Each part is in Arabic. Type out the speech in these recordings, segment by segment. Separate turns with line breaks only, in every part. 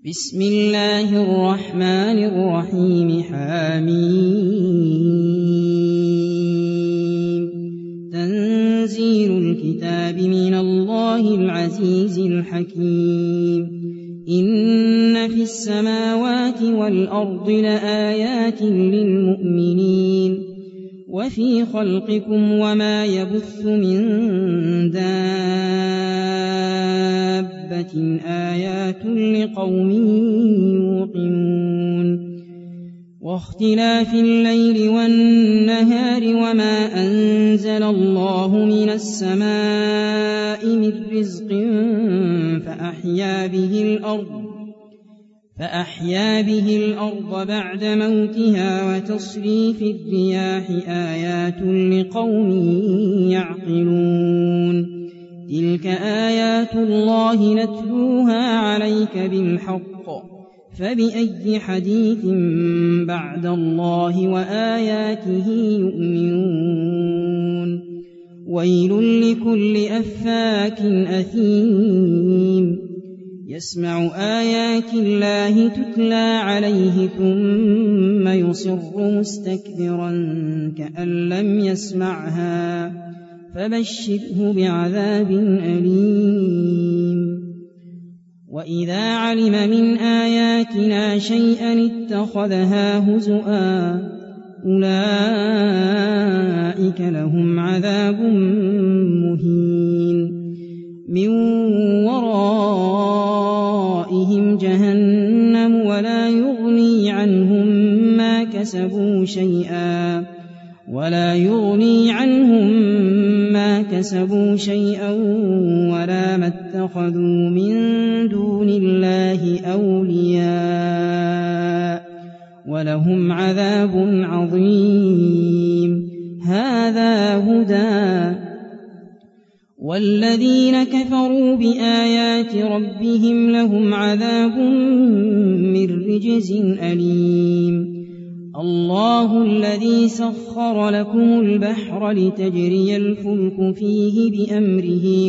بسم الله الرحمن الرحيم حميم تنزيل الكتاب من الله العزيز الحكيم إن في السماوات والأرض لآيات للمؤمنين وفي خلقكم وما يبث من دابة آيات لقوم يوقنون واختلاف الليل والنهار وما أنزل الله من السماء من رزق فأحيا به الأرض بعد موتها وتصريف الرياح آيات لقوم يعقلون تلك آيات الله نتلوها عليك بالحق فبأي حديث بعد الله وآياته يؤمنون ويل لكل أفاك أثيم يسمع آيات الله تتلى عليه ثم يصر مستكبرا كأن لم يسمعها فبشره بعذاب أليم وإذا علم من آياتنا شيئا اتخذها هزؤا أولئك لهم عذاب مهين من ورائهم جهنم ولا يغني عنهم ما كسبوا شيئا ولا ما اتخذوا من دون الله أولياء ولهم عذاب عظيم هذا هدى والذين كفروا بآيات ربهم لهم عذاب من رجز أليم الله الذي سخر لكم البحر لتجري الفلك فيه بأمره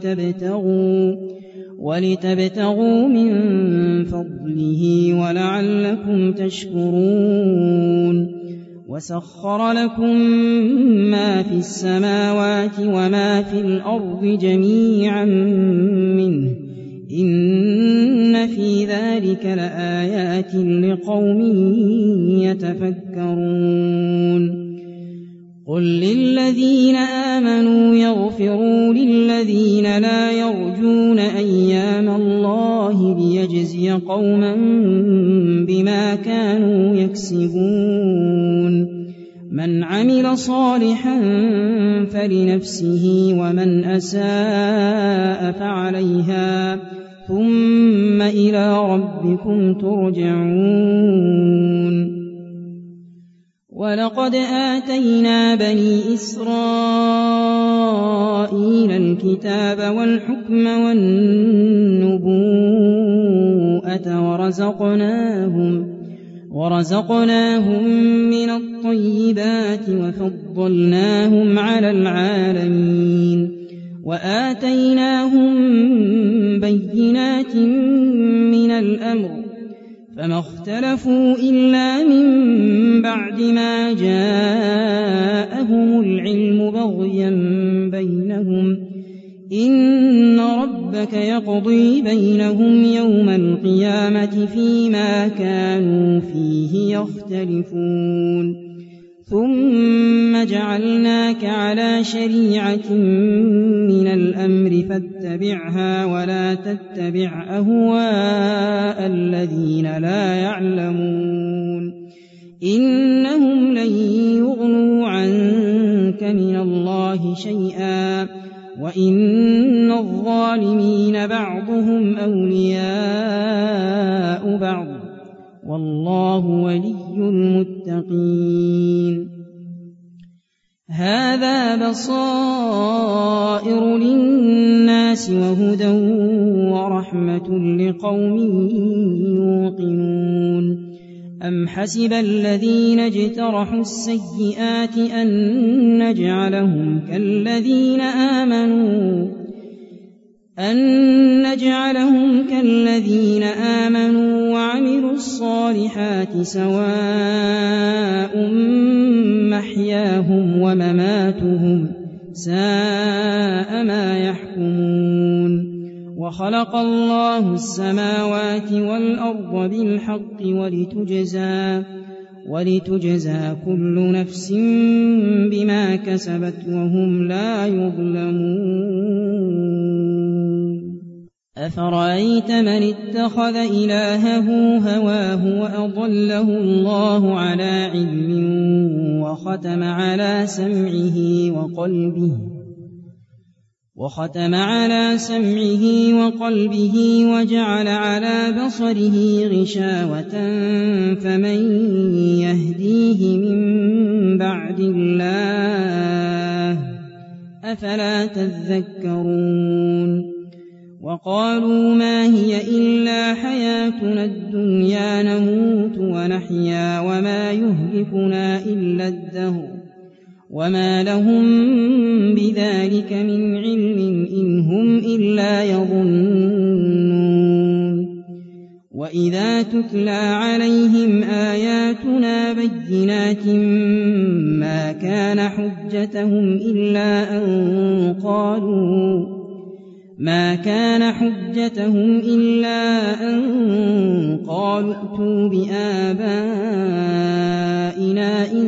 ولتبتغوا من فضله ولعلكم تشكرون وسخر لكم ما في السماوات وما في الأرض جميعا منه إن في ذلك لآيات لقوم يتفكرون قل للذين آمنوا يغفروا للذين لا يرجون أيام الله ليجزي قوما بما كانوا يكسبون من عمل صالحا فلنفسه ومن أساء فعليها ثم إلى ربكم ترجعون ولقد آتينا بني إسرائيل الكتاب والحكم والنبوءة ورزقناهم من الطيبات وفضلناهم على العالمين وآتيناهم بينات من الأمر فما اختلفوا إلا من بعد ما جاءهم العلم بغيا بينهم إن ربك يقضي بينهم يوم القيامة فيما كانوا فيه يختلفون ثم جعلناك على شريعة من الأمر فاتبعها ولا تتبع أهواء الذين لا يعلمون إنهم لن يغنوا عنك من الله شيئا وإن الظالمين بعضهم أولياء بعض والله ولي المتقين هذا بصائر للناس وهدى ورحمة لقوم يوقنون أم حسب الذين اجترحوا السيئات أن نجعلهم كالذين آمنوا أن نجعلهم كالذين آمنوا وعملوا الصالحات سواء محياهم ومماتهم ساء ما يحكمون وخلق الله السماوات والأرض بالحق ولتجزى كل نفس بما كسبت وهم لا يظلمون أفرأيت من اتخذ إلهه هواه وأضله الله على علم وختم على سمعه وقلبه وجعل على بصره غشاوة فمن يهديه من بعد الله أفلا تذكرون وقالوا ما هي إلا حياتنا الدنيا نموت ونحيا وما يهلكنا إلا الدهر وما لهم بذلك من علم إن هم إلا يظنون وإذا تتلى عليهم آياتنا بينات ما كان حجتهم إلا أن قالوا ائتوا بآبائنا إن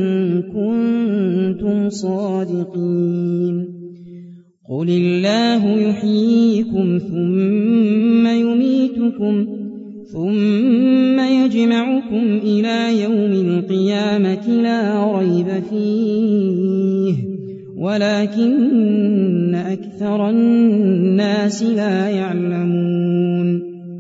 كنتم صادقين قل الله يحييكم ثم يميتكم ثم يجمعكم إلى يوم القيامة لا ريب فيه ولكن أكثر الناس لا يعلمون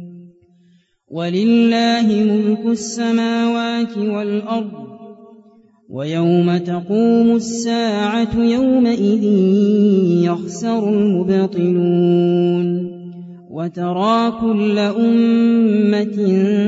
ولله ملك السماوات والأرض ويوم تقوم الساعة يومئذ يخسر المبطلون وترى كل أمة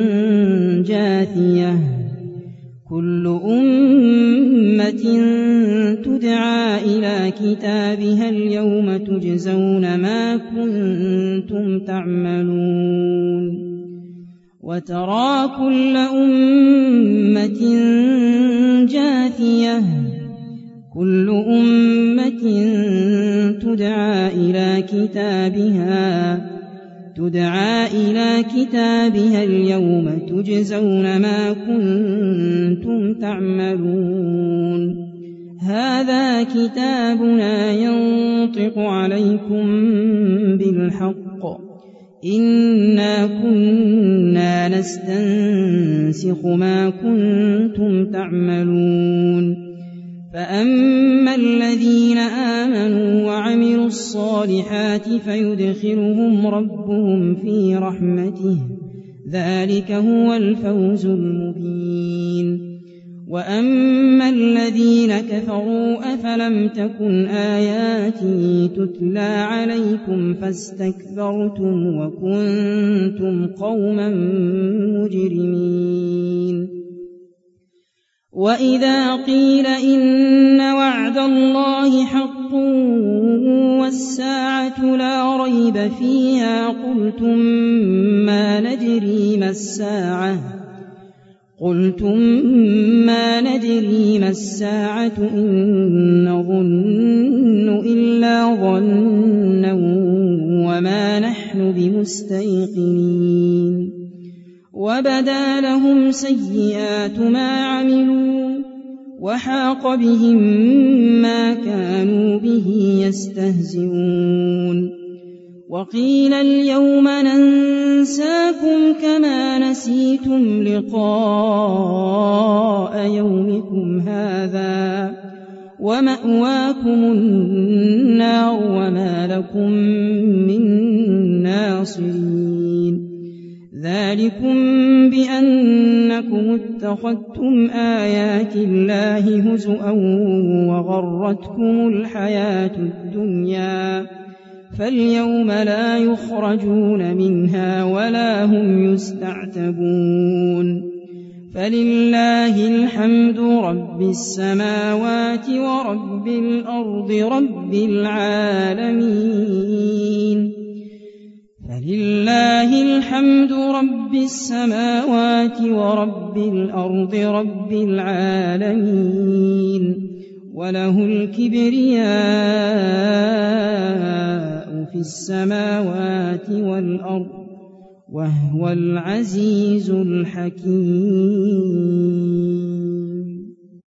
جاثية كل أمة تدعى إلى كتابها اليوم تجزون ما كنتم تعملون وترى كل أمة جاثية كل أمة تدعى إلى كتابها اليوم تجزون ما كنتم تعملون هذا كتابنا ينطق عليكم بالحق إنا كنا نستنسخ ما كنتم تعملون فأما الذين آمنوا وعملوا الصالحات فيدخلهم ربهم في رحمته ذلك هو الفوز المبين وأما الذين كفروا أفلم تكن آياتي تتلى عليكم فاستكبرتم وكنتم قوما مجرمين وإذا قيل إن وعد الله حق والساعة لا ريب فيها قلتم ما ندري ما الساعة إن نظن إلا ظنا وما نحن بمستيقنين وبدا لهم سيئات ما عملوا وحاق بهم ما كانوا به يستهزئون وقيل اليوم ننساكم كما نسيتم لقاء يومكم هذا ومأواكم النار وما لكم من ناصرين ذلكم بأنكم اتخذتم آيات الله هزؤا وغرتكم الحياة الدنيا فاليوم لا يخرجون منها ولا هم يستعتبون فلله الحمد رب السماوات ورب الأرض رب العالمين فلله الحمد رب السماوات ورب الأرض رب العالمين وله الكبرياء في السماوات والأرض وهو العزيز الحكيم